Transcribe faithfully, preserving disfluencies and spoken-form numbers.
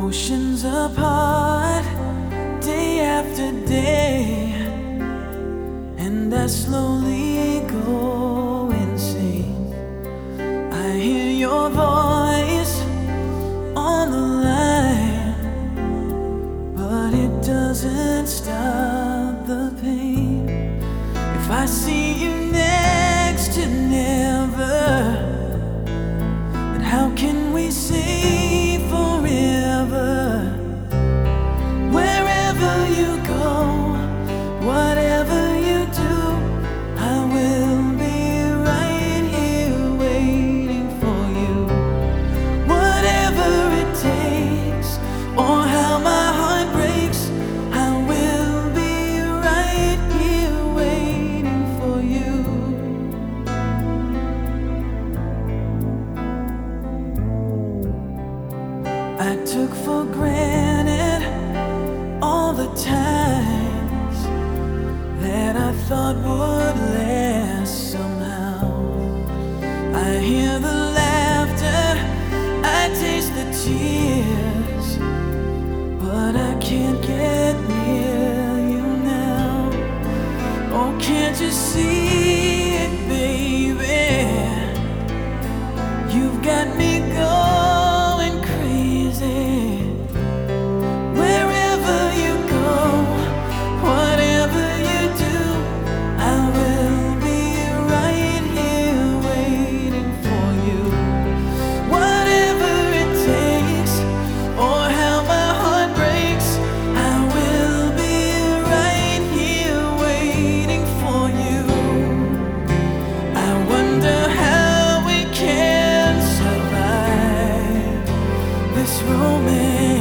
Oceans apart, day after day, and I slowly go insane. I hear your voice on the line, but it doesn't stop the pain. If I see you next to never, then how can we say forever? Wherever you go, whatever you do, I will be right here waiting for you. Whatever it takes, or how my heart breaks, I will be right here waiting for you. I took for granted all the times that I thought would last somehow. I hear the laughter, I taste the tears, but I can't get near you now. Oh, can't you see it, baby? You've got me going crazy. Wherever you go, whatever you do, I will be right here waiting for you. Whatever it takes, or how my heart breaks, I will be right here waiting for you. I wonder how we can survive this romance.